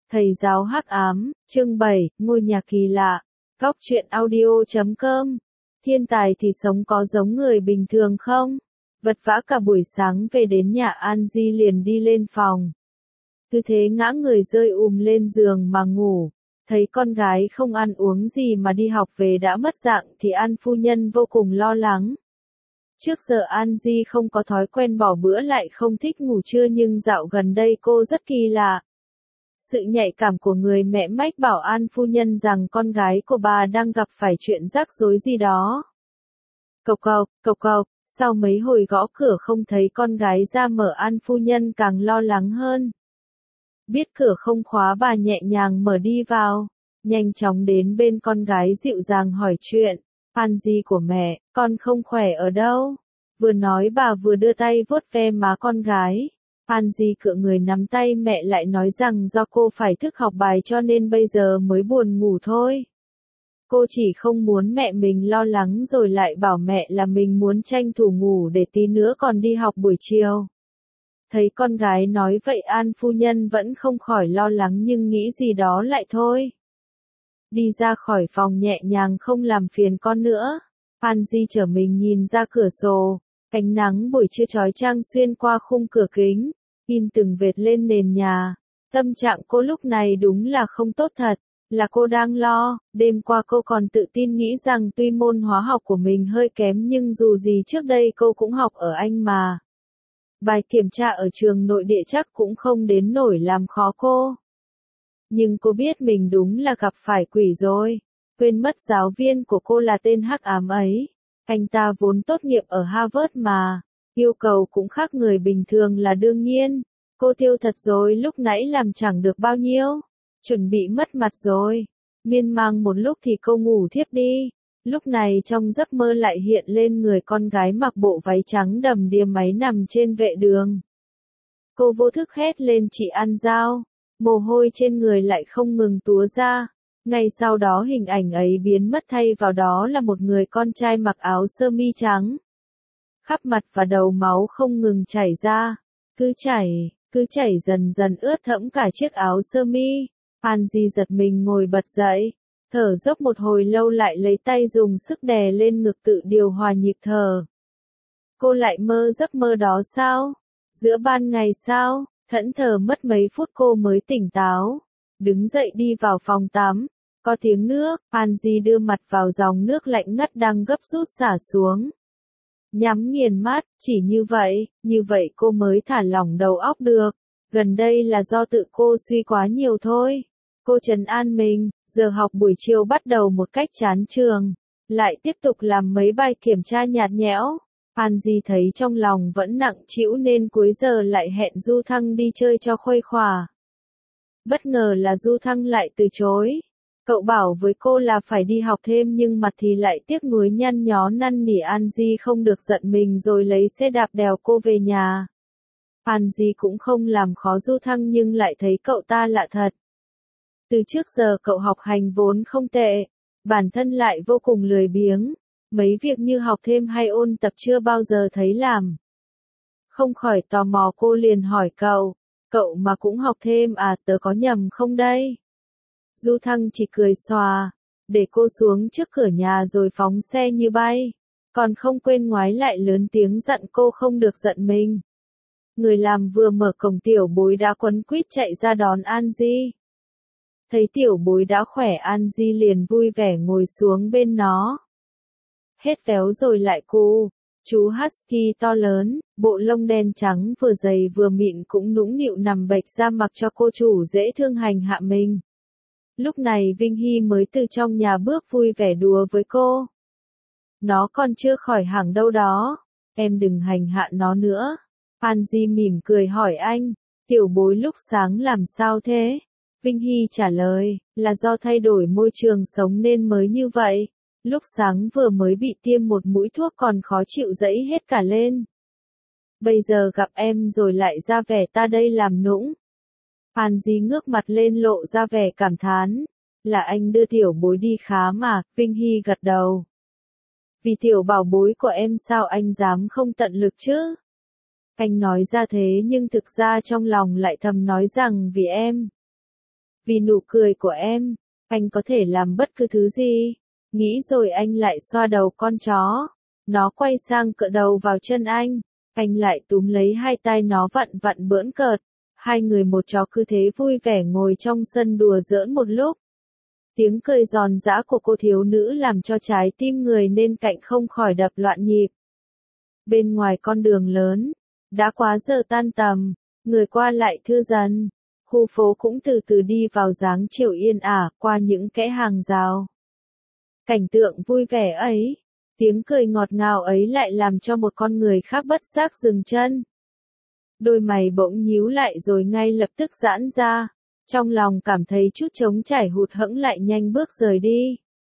Thầy giáo hắc ám, chương 7, ngôi nhà kỳ lạ. Góc truyện audio.com. Thiên tài thì sống có giống người bình thường không? Vật vã cả buổi sáng về đến nhà An Di liền đi lên phòng. Cứ thế ngã người rơi lên giường mà ngủ. Thấy con gái không ăn uống gì mà đi học về đã mất dạng thì An phu nhân vô cùng lo lắng. Trước giờ An Di không có thói quen bỏ bữa lại không thích ngủ trưa nhưng dạo gần đây cô rất kỳ lạ. Sự nhạy cảm của người mẹ mách bảo An phu nhân rằng con gái của bà đang gặp phải chuyện rắc rối gì đó. Cộc cộc, sau mấy hồi gõ cửa không thấy con gái ra mở An phu nhân càng lo lắng hơn. Biết cửa không khóa bà nhẹ nhàng mở đi vào, nhanh chóng đến bên con gái dịu dàng hỏi chuyện. An Di của mẹ, con không khỏe ở đâu? Vừa nói bà vừa đưa tay vuốt ve má con gái. An Di cựa người nắm tay mẹ lại nói rằng do cô phải thức học bài cho nên bây giờ mới buồn ngủ thôi. Cô chỉ không muốn mẹ mình lo lắng rồi lại bảo mẹ là mình muốn tranh thủ ngủ để tí nữa còn đi học buổi chiều. Thấy con gái nói vậy An phu nhân vẫn không khỏi lo lắng nhưng nghĩ gì đó lại thôi. Đi ra khỏi phòng nhẹ nhàng không làm phiền con nữa. An Di trở mình nhìn ra cửa sổ, ánh nắng buổi trưa chói chang xuyên qua khung cửa kính, in từng vệt lên nền nhà. Tâm trạng cô lúc này đúng là không tốt thật, là cô đang lo. Đêm qua cô còn tự tin nghĩ rằng tuy môn hóa học của mình hơi kém nhưng dù gì trước đây cô cũng học ở Anh mà. Bài kiểm tra ở trường nội địa chắc cũng không đến nỗi làm khó cô. Nhưng cô biết mình đúng là gặp phải quỷ rồi. Quên mất giáo viên của cô là tên hắc ám ấy. Anh ta vốn tốt nghiệp ở Harvard mà. Yêu cầu cũng khác người bình thường là đương nhiên. Cô thiêu thật rồi, lúc nãy làm chẳng được bao nhiêu. Chuẩn bị mất mặt rồi. Miên man một lúc thì cô ngủ thiếp đi. Lúc này trong giấc mơ lại hiện lên người con gái mặc bộ váy trắng đầm đìa máy nằm trên vệ đường. Cô vô thức hét lên chị An Giao. Mồ hôi trên người lại không ngừng túa ra. Ngay sau đó hình ảnh ấy biến mất thay vào đó là một người con trai mặc áo sơ mi trắng. Khắp mặt và đầu máu không ngừng chảy ra. Cứ chảy dần dần ướt thẫm cả chiếc áo sơ mi. An Di giật mình ngồi bật dậy. Thở dốc một hồi lâu lại lấy tay dùng sức đè lên ngực tự điều hòa nhịp thở. Cô lại mơ giấc mơ đó sao? Giữa ban ngày sao? Thẫn thờ mất mấy phút cô mới tỉnh táo. Đứng dậy đi vào phòng tắm. Có tiếng nước, An Di đưa mặt vào dòng nước lạnh ngắt đang gấp rút xả xuống. Nhắm nghiền mắt, chỉ như vậy cô mới thả lỏng đầu óc được. Gần đây là do tự cô suy quá nhiều thôi. Cô trấn an mình, giờ học buổi chiều bắt đầu một cách chán trường. Lại tiếp tục làm mấy bài kiểm tra nhạt nhẽo. An Di thấy trong lòng vẫn nặng trĩu nên cuối giờ lại hẹn Du Thăng đi chơi cho khuây khỏa. Bất ngờ là Du Thăng lại từ chối. Cậu bảo với cô là phải đi học thêm nhưng mặt thì lại tiếc nuối nhăn nhó năn nỉ An Di không được giận mình rồi lấy xe đạp đèo cô về nhà. An Di cũng không làm khó Du Thăng nhưng lại thấy cậu ta lạ thật. Từ trước giờ cậu học hành vốn không tệ, bản thân lại vô cùng lười biếng. Mấy việc như học thêm hay ôn tập chưa bao giờ thấy làm. Không khỏi tò mò cô liền hỏi cậu mà cũng học thêm à, tớ có nhầm không đây? Du Thăng chỉ cười xòa, để cô xuống trước cửa nhà rồi phóng xe như bay. Còn không quên ngoái lại lớn tiếng dặn cô không được giận mình. Người làm vừa mở cổng tiểu bối đã quấn quýt chạy ra đón An Di. Thấy tiểu bối đã khỏe An Di liền vui vẻ ngồi xuống bên nó. Hết véo rồi lại cu. Chú Husky to lớn, bộ lông đen trắng vừa dày vừa mịn cũng nũng nịu nằm bệch ra mặc cho cô chủ dễ thương hành hạ mình. Lúc này Vinh Hy mới từ trong nhà bước vui vẻ đùa với cô. Nó còn chưa khỏi hẳn đâu đó, em đừng hành hạ nó nữa. An Di mỉm cười hỏi anh, tiểu bối lúc sáng làm sao thế? Vinh Hy trả lời, là do thay đổi môi trường sống nên mới như vậy. Lúc sáng vừa mới bị tiêm một mũi thuốc còn khó chịu dẫy hết cả lên. Bây giờ gặp em rồi lại ra vẻ ta đây làm nũng. An Di ngước mặt lên lộ ra vẻ cảm thán. Là anh đưa tiểu bối đi khám à? Vinh Hy gật đầu. Vì tiểu bảo bối của em sao anh dám không tận lực chứ? Anh nói ra thế nhưng thực ra trong lòng lại thầm nói rằng vì em. Vì nụ cười của em, anh có thể làm bất cứ thứ gì. Nghĩ rồi anh lại xoa đầu con chó. Nó quay sang cựa đầu vào chân anh lại túm lấy hai tay nó vặn vặn bỡn cợt. Hai người một chó cứ thế vui vẻ ngồi trong sân đùa giỡn một lúc. Tiếng cười giòn giã của cô thiếu nữ làm cho trái tim người bên cạnh không khỏi đập loạn nhịp. Bên ngoài con đường lớn, đã quá giờ tan tầm, người qua lại thưa dần. Khu phố cũng từ từ đi vào dáng chiều yên ả qua những kẽ hàng rào. Cảnh tượng vui vẻ ấy, tiếng cười ngọt ngào ấy lại làm cho một con người khác bất giác dừng chân. Đôi mày bỗng nhíu lại rồi ngay lập tức giãn ra, trong lòng cảm thấy chút trống trải hụt hẫng lại nhanh bước rời đi.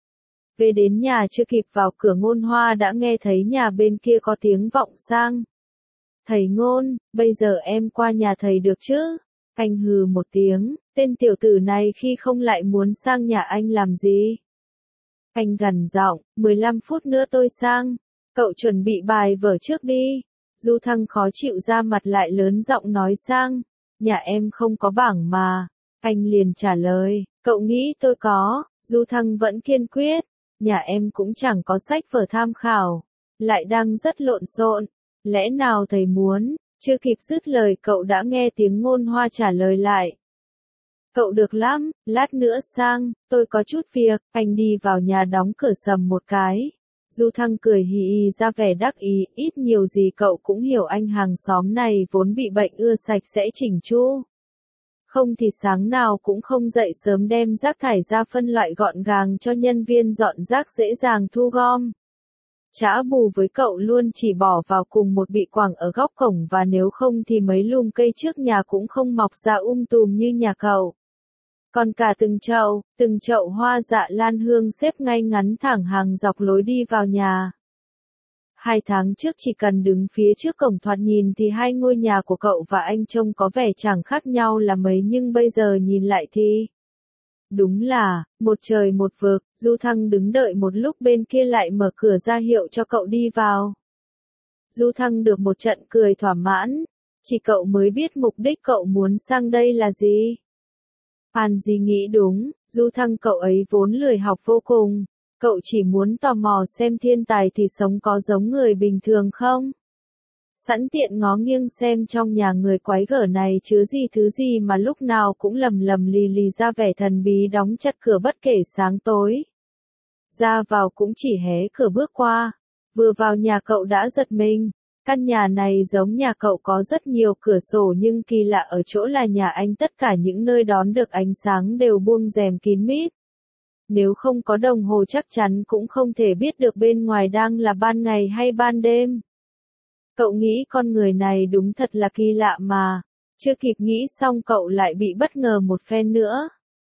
Về đến nhà chưa kịp vào cửa Ngôn Hoa đã nghe thấy nhà bên kia có tiếng vọng sang. Thầy Ngôn, bây giờ em qua nhà thầy được chứ? Anh hừ một tiếng, tên tiểu tử này khi không lại muốn sang nhà anh làm gì? Anh gằn giọng, 15 phút nữa tôi sang, cậu chuẩn bị bài vở trước đi. Du Thăng khó chịu ra mặt lại lớn giọng nói sang, nhà em không có bảng mà. Anh liền trả lời, cậu nghĩ tôi có. Du Thăng vẫn kiên quyết, nhà em cũng chẳng có sách vở tham khảo, lại đang rất lộn xộn. Lẽ nào thầy muốn? Chưa kịp dứt lời cậu đã nghe tiếng Ngôn Hoa trả lời lại. Cậu được lắm, lát nữa sang, tôi có chút việc. Anh đi vào nhà đóng cửa sầm một cái. Du Thăng cười hì hì ra vẻ đắc ý, ít nhiều gì cậu cũng hiểu anh hàng xóm này vốn bị bệnh ưa sạch sẽ chỉnh chu. Không thì sáng nào cũng không dậy sớm đem rác thải ra phân loại gọn gàng cho nhân viên dọn rác dễ dàng thu gom. Chả bù với cậu luôn chỉ bỏ vào cùng một bị quẳng ở góc cổng và nếu không thì mấy lùm cây trước nhà cũng không mọc ra tùm như nhà cậu. Còn cả từng chậu hoa dạ lan hương xếp ngay ngắn thẳng hàng dọc lối đi vào nhà. 2 tháng trước chỉ cần đứng phía trước cổng thoạt nhìn thì hai ngôi nhà của cậu và anh trông có vẻ chẳng khác nhau là mấy nhưng bây giờ nhìn lại thì... Đúng là, một trời một vực. Du Thăng đứng đợi một lúc bên kia lại mở cửa ra hiệu cho cậu đi vào. Du Thăng được một trận cười thỏa mãn, chỉ cậu mới biết mục đích cậu muốn sang đây là gì. Hàn Di nghĩ đúng, Du Thăng cậu ấy vốn lười học vô cùng, cậu chỉ muốn tò mò xem thiên tài thì sống có giống người bình thường không. Sẵn tiện ngó nghiêng xem trong nhà người quái gở này chứa gì thứ gì mà lúc nào cũng lầm lầm lì lì ra vẻ thần bí đóng chặt cửa bất kể sáng tối. Ra vào cũng chỉ hé cửa bước qua, vừa vào nhà cậu đã giật mình. Căn nhà này giống nhà cậu có rất nhiều cửa sổ nhưng kỳ lạ ở chỗ là nhà anh tất cả những nơi đón được ánh sáng đều buông rèm kín mít. Nếu không có đồng hồ chắc chắn cũng không thể biết được bên ngoài đang là ban ngày hay ban đêm. Cậu nghĩ con người này đúng thật là kỳ lạ mà, chưa kịp nghĩ xong cậu lại bị bất ngờ một phen nữa.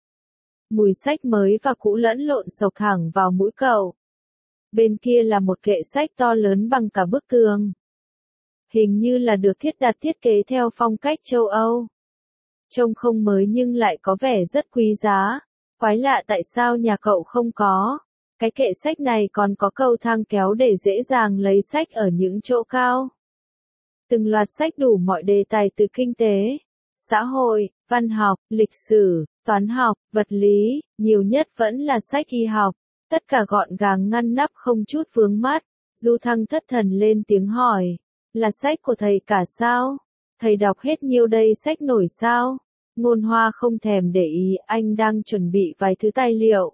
Mùi sách mới và cũ lẫn lộn xộc thẳng vào mũi cậu. Bên kia là một kệ sách to lớn bằng cả bức tường. Hình như là được thiết kế theo phong cách châu Âu. Trông không mới nhưng lại có vẻ rất quý giá. Quái lạ tại sao nhà cậu không có. Cái kệ sách này còn có cầu thang kéo để dễ dàng lấy sách ở những chỗ cao. Từng loạt sách đủ mọi đề tài từ kinh tế, xã hội, văn học, lịch sử, toán học, vật lý, nhiều nhất vẫn là sách y học. Tất cả gọn gàng ngăn nắp không chút vướng mắt. Du Thăng thất thần lên tiếng hỏi. Là sách của thầy cả sao? Thầy đọc hết nhiêu đây sách nổi sao? Ngôn Hoa không thèm để ý, anh đang chuẩn bị vài thứ tài liệu.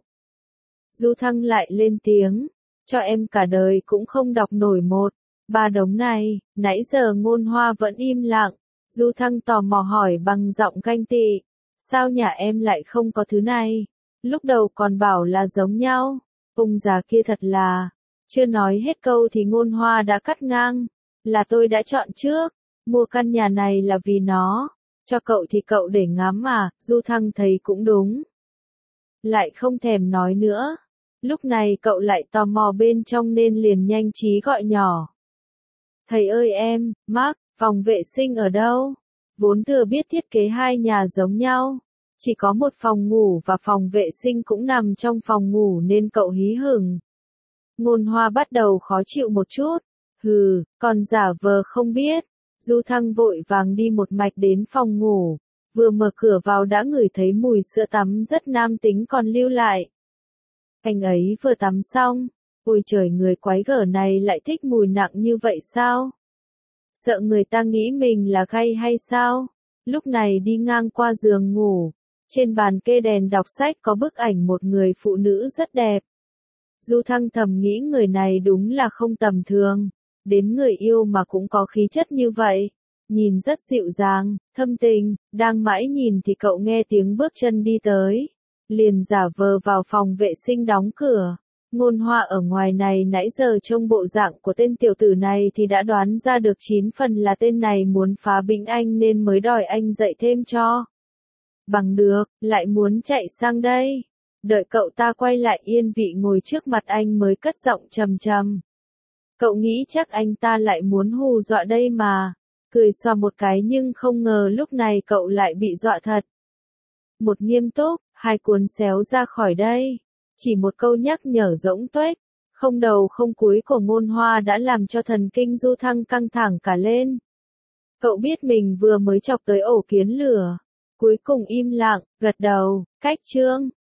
Du Thăng lại lên tiếng. Cho em cả đời cũng không đọc nổi 1-3 đống này. Nãy giờ Ngôn Hoa vẫn im lặng. Du Thăng tò mò hỏi bằng giọng ganh tị. Sao nhà em lại không có thứ này? Lúc đầu còn bảo là giống nhau. Ông già kia thật là... Chưa nói hết câu thì Ngôn Hoa đã cắt ngang. Là tôi đã chọn trước. Mua căn nhà này là vì nó. Cho cậu thì cậu để ngắm mà. Du Thăng thấy cũng đúng. Lại không thèm nói nữa. Lúc này cậu lại tò mò bên trong nên liền nhanh trí gọi nhỏ. Thầy ơi em, Mark, phòng vệ sinh ở đâu? Vốn thừa biết thiết kế hai nhà giống nhau. Chỉ có một phòng ngủ và phòng vệ sinh cũng nằm trong phòng ngủ nên cậu hí hửng. Ngôn Hoa bắt đầu khó chịu một chút. Hừ, còn giả vờ không biết. Du Thăng vội vàng đi một mạch đến phòng ngủ. vừa mở cửa vào đã ngửi thấy mùi sữa tắm rất nam tính còn lưu lại. Anh ấy vừa tắm xong, ôi trời người quái gở này lại thích mùi nặng như vậy sao? Sợ người ta nghĩ mình là gay hay sao? Lúc này đi ngang qua giường ngủ, trên bàn kê đèn đọc sách có bức ảnh một người phụ nữ rất đẹp. Du Thăng thầm nghĩ người này đúng là không tầm thường, đến người yêu mà cũng có khí chất như vậy, nhìn rất dịu dàng, thâm tình, đang mãi nhìn thì cậu nghe tiếng bước chân đi tới, liền giả vờ vào phòng vệ sinh đóng cửa. Ngôn Hoa ở ngoài này nãy giờ trông bộ dạng của tên tiểu tử này thì đã đoán ra được 9 phần là tên này muốn phá bĩnh anh nên mới đòi anh dạy thêm cho. Bằng được, lại muốn chạy sang đây. Đợi cậu ta quay lại yên vị ngồi trước mặt anh mới cất giọng trầm trầm. Cậu nghĩ chắc anh ta lại muốn hù dọa đây mà. Cười xòa một cái nhưng không ngờ lúc này cậu lại bị dọa thật. Một nghiêm túc, hai cuốn xéo ra khỏi đây. Chỉ một câu nhắc nhở rỗng tuếch, không đầu không cuối của Ngôn Hoa đã làm cho thần kinh Du Thăng căng thẳng cả lên. Cậu biết mình vừa mới chọc tới ổ kiến lửa. Cuối cùng im lặng, gật đầu, cách chương.